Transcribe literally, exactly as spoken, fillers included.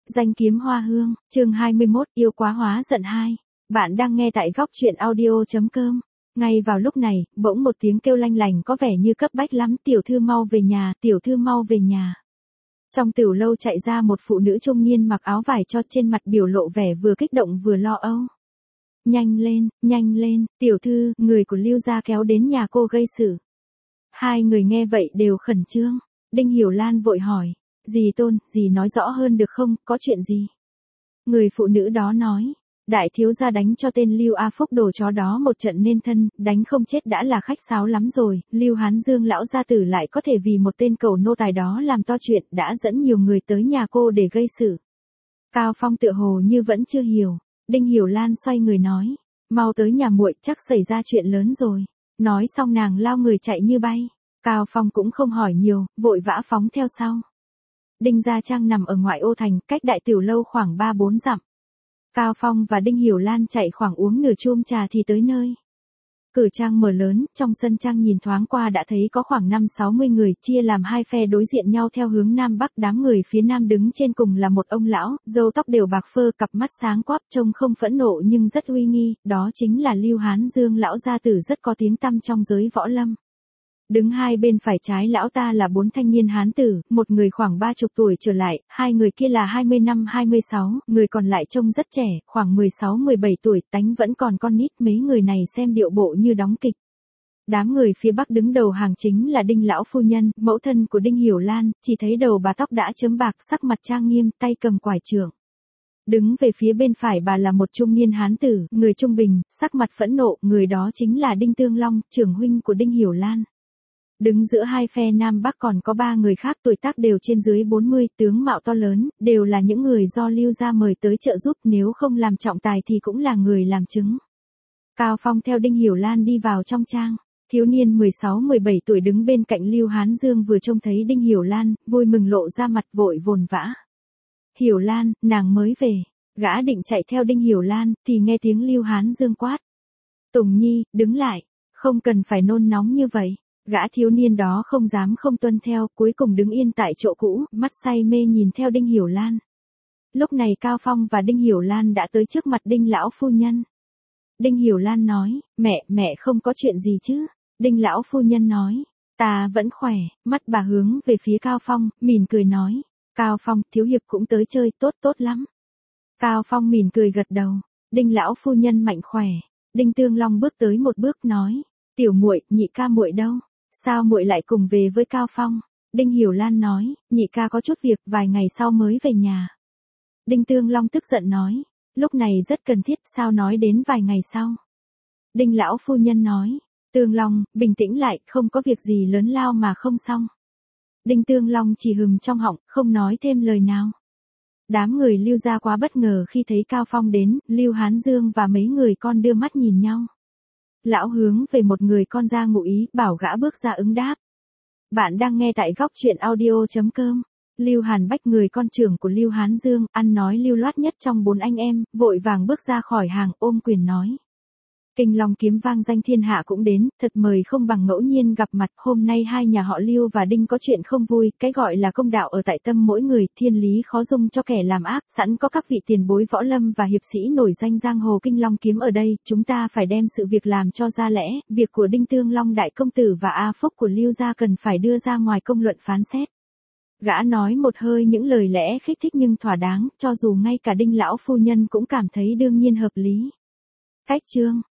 Danh kiếm hoa hương, chương hai mươi mốt, yêu quá hóa giận hai. Bạn đang nghe tại góc truyện audio.com. Ngay vào lúc này, bỗng một tiếng kêu lanh lành có vẻ như cấp bách lắm, tiểu thư mau về nhà, tiểu thư mau về nhà. Trong tiểu lâu chạy ra một phụ nữ trung niên mặc áo vải cho, trên mặt biểu lộ vẻ vừa kích động vừa lo âu. Nhanh lên, nhanh lên, tiểu thư, người của Lưu gia kéo đến nhà cô gây sự. Hai người nghe vậy đều khẩn trương. Đinh Hiểu Lan vội hỏi. Dì Tôn, dì nói rõ hơn được không, có chuyện gì? Người phụ nữ đó nói, đại thiếu gia đánh cho tên Lưu A Phúc đồ chó đó một trận nên thân, đánh không chết đã là khách sáo lắm rồi, Lưu Hán Dương lão gia tử lại có thể vì một tên cầu nô tài đó làm to chuyện, đã dẫn nhiều người tới nhà cô để gây sự. Cao Phong tựa hồ như vẫn chưa hiểu, Đinh Hiểu Lan xoay người nói, mau tới nhà muội, chắc xảy ra chuyện lớn rồi. Nói xong nàng lao người chạy như bay, Cao Phong cũng không hỏi nhiều, vội vã phóng theo sau. Đinh Gia Trang nằm ở ngoại ô thành, cách đại tiểu lâu khoảng ba bốn dặm. Cao Phong và Đinh Hiểu Lan chạy khoảng uống nửa chum trà thì tới nơi. Cửa trang mở lớn, trong sân trang nhìn thoáng qua đã thấy có khoảng năm sáu mươi người, chia làm hai phe đối diện nhau theo hướng nam bắc. Đám người phía nam đứng trên cùng là một ông lão, râu tóc đều bạc phơ, cặp mắt sáng quắc, trông không phẫn nộ nhưng rất uy nghi, đó chính là Lưu Hán Dương lão gia tử rất có tiếng tăm trong giới võ lâm. Đứng hai bên phải trái lão ta là bốn thanh niên hán tử, một người khoảng ba chục tuổi trở lại, hai người kia là hai mươi lăm hai mươi sáu, người còn lại trông rất trẻ, khoảng mười sáu mười bảy tuổi, tánh vẫn còn con nít, mấy người này xem điệu bộ như đóng kịch. Đám người phía bắc đứng đầu hàng chính là Đinh lão phu nhân, mẫu thân của Đinh Hiểu Lan, chỉ thấy đầu bà tóc đã chớm bạc, sắc mặt trang nghiêm, tay cầm quải trượng. Đứng về phía bên phải bà là một trung niên hán tử, người trung bình, sắc mặt phẫn nộ, người đó chính là Đinh Tương Long, trưởng huynh của Đinh Hiểu Lan. Đứng giữa hai phe nam bắc còn có ba người khác, tuổi tác đều trên dưới bốn mươi, tướng mạo to lớn, đều là những người do Lưu gia mời tới trợ giúp, nếu không làm trọng tài thì cũng là người làm chứng. Cao Phong theo Đinh Hiểu Lan đi vào trong trang, thiếu niên mười sáu mười bảy tuổi đứng bên cạnh Lưu Hán Dương vừa trông thấy Đinh Hiểu Lan, vui mừng lộ ra mặt vội vồn vã. Hiểu Lan, nàng mới về, gã định chạy theo Đinh Hiểu Lan, thì nghe tiếng Lưu Hán Dương quát. Tùng Nhi, đứng lại, không cần phải nôn nóng như vậy. Gã thiếu niên đó không dám không tuân theo, cuối cùng đứng yên tại chỗ cũ, mắt say mê nhìn theo Đinh Hiểu Lan. Lúc này Cao Phong và Đinh Hiểu Lan đã tới trước mặt Đinh lão phu nhân. Đinh Hiểu Lan nói, mẹ, mẹ không có chuyện gì chứ? Đinh lão phu nhân nói, ta vẫn khỏe, mắt bà hướng về phía Cao Phong, mỉm cười nói, Cao Phong, thiếu hiệp cũng tới chơi, tốt tốt lắm. Cao Phong mỉm cười gật đầu, Đinh lão phu nhân mạnh khỏe. Đinh Tương Long bước tới một bước nói, tiểu muội, nhị ca muội đâu? Sao muội lại cùng về với Cao Phong? Đinh Hiểu Lan nói, nhị ca có chút việc, vài ngày sau mới về nhà. Đinh Tương Long tức giận nói, lúc này rất cần thiết, sao nói đến vài ngày sau? Đinh lão phu nhân nói, Tương Long, bình tĩnh lại, không có việc gì lớn lao mà không xong. Đinh Tương Long chỉ hừm trong họng, không nói thêm lời nào. Đám người Lưu gia quá bất ngờ khi thấy Cao Phong đến, Lưu Hán Dương và mấy người con đưa mắt nhìn nhau. Lão hướng về một người con ra ngụ ý, bảo gã bước ra ứng đáp. Bạn đang nghe tại góc truyện audio.com. Lưu Hàn Bách, người con trưởng của Lưu Hán Dương, ăn nói lưu loát nhất trong bốn anh em, vội vàng bước ra khỏi hàng, ôm quyền nói. Kinh Long kiếm vang danh thiên hạ cũng đến, thật mời không bằng ngẫu nhiên gặp mặt, hôm nay hai nhà họ Lưu và Đinh có chuyện không vui, cái gọi là công đạo ở tại tâm mỗi người, thiên lý khó dung cho kẻ làm ác, sẵn có các vị tiền bối võ lâm và hiệp sĩ nổi danh giang hồ Kinh Long kiếm ở đây, chúng ta phải đem sự việc làm cho ra lẽ, việc của Đinh Tương Long đại công tử và A Phúc của Lưu gia cần phải đưa ra ngoài công luận phán xét. Gã nói một hơi những lời lẽ khích thích nhưng thỏa đáng, cho dù ngay cả Đinh lão phu nhân cũng cảm thấy đương nhiên hợp lý. Cách chương